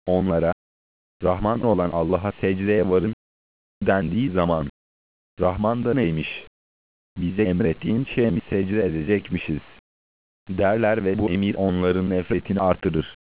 Onlara, Rahman olan Allah'a secdeye varın dendiği zaman, Rahman da neymiş? Bize emrettiğin şeye mi secde edecekmişiz derler ve bu emir onların nefretini artırır.